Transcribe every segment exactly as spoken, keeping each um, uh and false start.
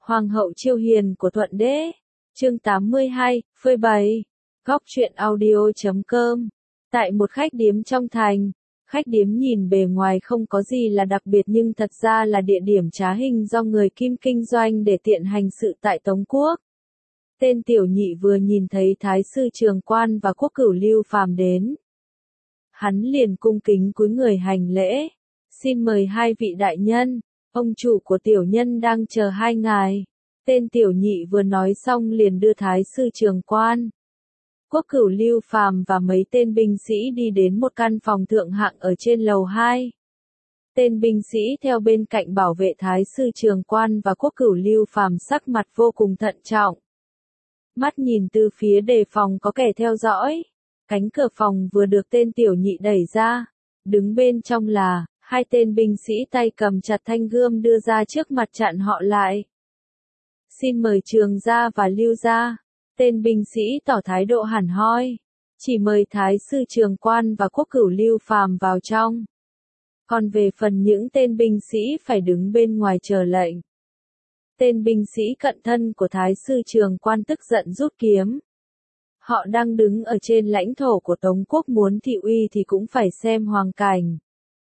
Hoàng hậu chiêu hiền của Thuận Đế. Chương tám mươi hai, phơi bày. Góc truyện audio chấm com. Tại một khách điếm trong thành, khách điếm nhìn bề ngoài không có gì là đặc biệt nhưng thật ra là địa điểm trá hình do người Kim kinh doanh để tiện hành sự tại Tống Quốc. Tên tiểu nhị vừa nhìn thấy Thái sư Trường Quan và Quốc cửu Lưu Phàm đến, hắn liền cung kính cúi người hành lễ. Xin mời hai vị đại nhân, ông chủ của tiểu nhân đang chờ hai ngài. Tên tiểu nhị vừa nói xong liền đưa Thái sư Trường Quan, Quốc cửu Lưu Phàm và mấy tên binh sĩ đi đến một căn phòng thượng hạng ở trên lầu hai. Tên binh sĩ theo bên cạnh bảo vệ Thái sư Trường Quan và Quốc cửu Lưu Phàm sắc mặt vô cùng thận trọng. Mắt nhìn từ phía đề phòng có kẻ theo dõi. Cánh cửa phòng vừa được tên tiểu nhị đẩy ra. Đứng bên trong là hai tên binh sĩ tay cầm chặt thanh gươm đưa ra trước mặt chặn họ lại. Xin mời Trường gia và Lưu gia. Tên binh sĩ tỏ thái độ hẳn hoi. Chỉ mời Thái sư Trường Quan và Quốc cửu Lưu Phàm vào trong. Còn về phần những tên binh sĩ phải đứng bên ngoài chờ lệnh. Tên binh sĩ cận thân của Thái sư Trường Quan tức giận rút kiếm. Họ đang đứng ở trên lãnh thổ của Tống Quốc, muốn thị uy thì cũng phải xem hoàng cảnh.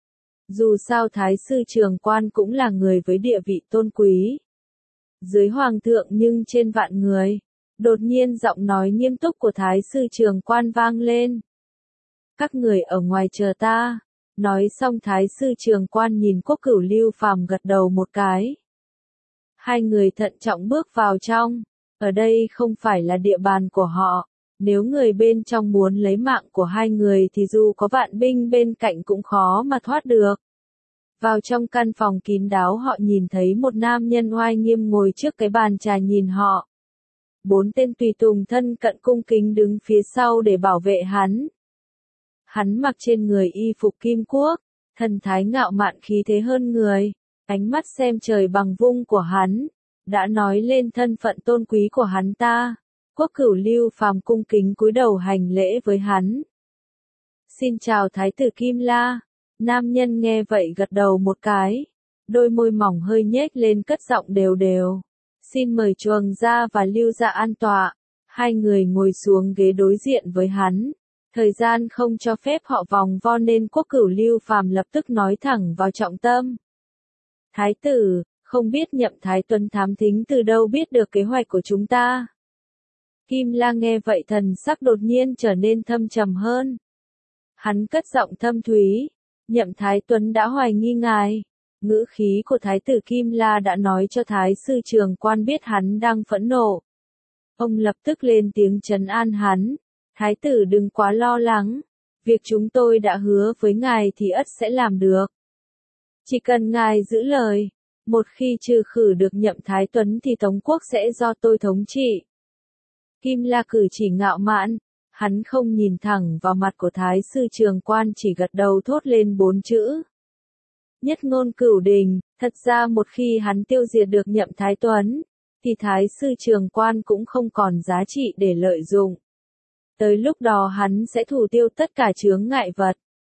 Dù sao Thái sư Trường Quan cũng là người với địa vị tôn quý dưới hoàng thượng nhưng trên vạn người. Đột nhiên giọng nói nghiêm túc của Thái sư Trường Quan vang lên. Các người ở ngoài chờ ta. Nói xong Thái sư Trường Quan nhìn Quốc cửu Lưu Phàm gật đầu một cái. Hai người thận trọng bước vào trong. Ở đây không phải là địa bàn của họ. Nếu người bên trong muốn lấy mạng của hai người thì dù có vạn binh bên cạnh cũng khó mà thoát được. Vào trong căn phòng kín đáo họ nhìn thấy một nam nhân oai nghiêm ngồi trước cái bàn trà nhìn họ. Bốn tên tùy tùng thân cận cung kính đứng phía sau để bảo vệ hắn. Hắn mặc trên người y phục kim quốc, thần thái ngạo mạn khí thế hơn người, ánh mắt xem trời bằng vung của hắn, đã nói lên thân phận tôn quý của hắn ta. Quốc cửu Lưu Phàm cung kính cúi đầu hành lễ với hắn. Xin chào Thái tử Kim La. Nam nhân nghe vậy gật đầu một cái, đôi môi mỏng hơi nhếch lên cất giọng đều đều. Xin mời Trường gia và Lưu gia an tọa. Hai người ngồi xuống ghế đối diện với hắn. Thời gian không cho phép họ vòng vo nên Quốc cửu Lưu Phàm lập tức nói thẳng vào trọng tâm. Thái tử, không biết Nhậm Thái Tuấn thám thính từ đâu biết được kế hoạch của chúng ta. Kim La nghe vậy thần sắc đột nhiên trở nên thâm trầm hơn. Hắn cất giọng thâm thúy. Nhậm Thái Tuấn đã hoài nghi ngài. Ngữ khí của Thái tử Kim La đã nói cho Thái sư Trường Quan biết hắn đang phẫn nộ. Ông lập tức lên tiếng trấn an hắn. Thái tử đừng quá lo lắng. Việc chúng tôi đã hứa với ngài thì ắt sẽ làm được. Chỉ cần ngài giữ lời. Một khi trừ khử được Nhậm Thái Tuấn thì Tống Quốc sẽ do tôi thống trị. Kim La cử chỉ ngạo mạn. Hắn không nhìn thẳng vào mặt của Thái sư Trường Quan, chỉ gật đầu thốt lên bốn chữ. Nhất ngôn cửu đình. Thật ra một khi hắn tiêu diệt được Nhậm Thái Tuấn, thì Thái sư Trường Quan cũng không còn giá trị để lợi dụng. Tới lúc đó hắn sẽ thủ tiêu tất cả chướng ngại vật.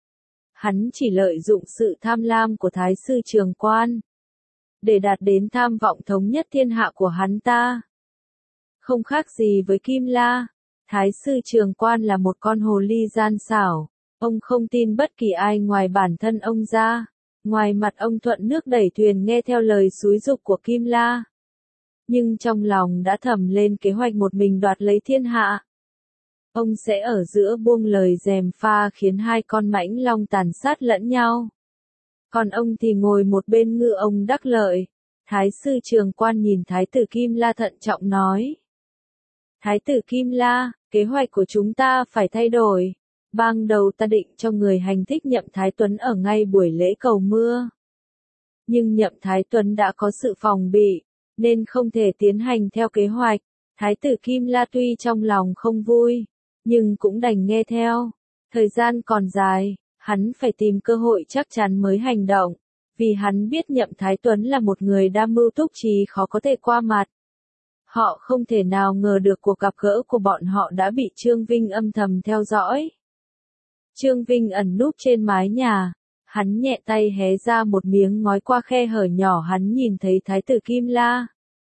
Hắn chỉ lợi dụng sự tham lam của Thái sư Trường Quan để đạt đến tham vọng thống nhất thiên hạ của hắn ta. Không khác gì với Kim La. Thái sư Trường Quan là một con hồ ly gian xảo. Ông không tin bất kỳ ai ngoài bản thân ông ra. Ngoài mặt ông thuận nước đẩy thuyền nghe theo lời xúi giục của Kim La. Nhưng trong lòng đã thầm lên kế hoạch một mình đoạt lấy thiên hạ. Ông sẽ ở giữa buông lời gièm pha khiến hai con mãnh long tàn sát lẫn nhau. Còn ông thì ngồi một bên ngư ông đắc lợi. Thái sư Trường Quan nhìn Thái tử Kim La thận trọng nói. Thái tử Kim La, kế hoạch của chúng ta phải thay đổi. Ban đầu ta định cho người hành thích Nhậm Thái Tuấn ở ngay buổi lễ cầu mưa. Nhưng Nhậm Thái Tuấn đã có sự phòng bị, nên không thể tiến hành theo kế hoạch. Thái tử Kim La tuy trong lòng không vui, nhưng cũng đành nghe theo. Thời gian còn dài, hắn phải tìm cơ hội chắc chắn mới hành động. Vì hắn biết Nhậm Thái Tuấn là một người đam mưu túc trí khó có thể qua mặt. Họ không thể nào ngờ được cuộc gặp gỡ của bọn họ đã bị Trương Vinh âm thầm theo dõi. Trương Vinh ẩn núp trên mái nhà. Hắn nhẹ tay hé ra một miếng ngói qua khe hở nhỏ, hắn nhìn thấy Thái tử Kim La.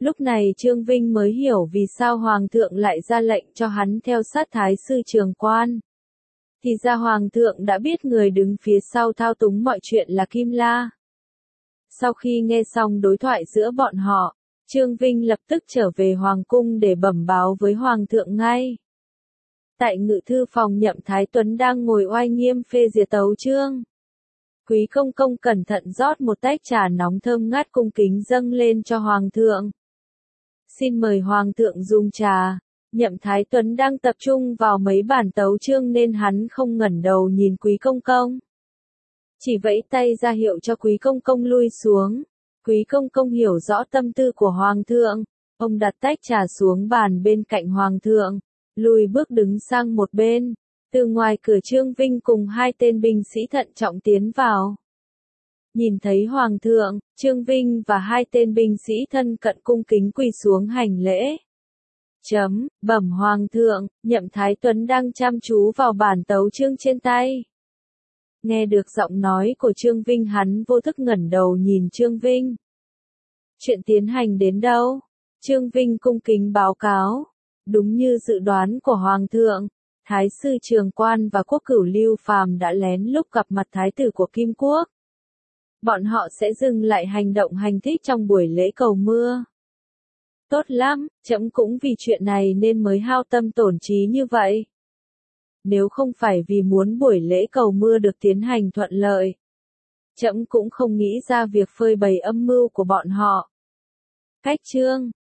Lúc này Trương Vinh mới hiểu vì sao Hoàng thượng lại ra lệnh cho hắn theo sát Thái sư Trường Quan. Thì ra Hoàng thượng đã biết người đứng phía sau thao túng mọi chuyện là Kim La. Sau khi nghe xong đối thoại giữa bọn họ, Trương Vinh lập tức trở về Hoàng cung để bẩm báo với Hoàng thượng ngay. Tại ngự thư phòng Nhậm Thái Tuấn đang ngồi oai nghiêm phê duyệt tấu chương. Quý công công cẩn thận rót một tách trà nóng thơm ngát cung kính dâng lên cho Hoàng thượng. Xin mời Hoàng thượng dùng trà. Nhậm Thái Tuấn đang tập trung vào mấy bản tấu chương nên hắn không ngẩng đầu nhìn Quý công công. Chỉ vẫy tay ra hiệu cho Quý công công lui xuống. Quý công công hiểu rõ tâm tư của Hoàng thượng. Ông đặt tách trà xuống bàn bên cạnh Hoàng thượng, lùi bước đứng sang một bên. Từ ngoài cửa Trương Vinh cùng hai tên binh sĩ thận trọng tiến vào. Nhìn thấy Hoàng thượng, Trương Vinh và hai tên binh sĩ thân cận cung kính quỳ xuống hành lễ. Chấm, bẩm Hoàng thượng, Nhậm Thái Tuấn đang chăm chú vào bản tấu chương trên tay. Nghe được giọng nói của Trương Vinh hắn vô thức ngẩng đầu nhìn Trương Vinh. Chuyện tiến hành đến đâu? Trương Vinh cung kính báo cáo. Đúng như dự đoán của Hoàng thượng, Thái sư Trường Quan và Quốc cửu Lưu Phàm đã lén lúc gặp mặt Thái tử của Kim Quốc. Bọn họ sẽ dừng lại hành động hành thích trong buổi lễ cầu mưa. Tốt lắm, trẫm cũng vì chuyện này nên mới hao tâm tổn trí như vậy. Nếu không phải vì muốn buổi lễ cầu mưa được tiến hành thuận lợi, trẫm cũng không nghĩ ra việc phơi bày âm mưu của bọn họ. Cách chương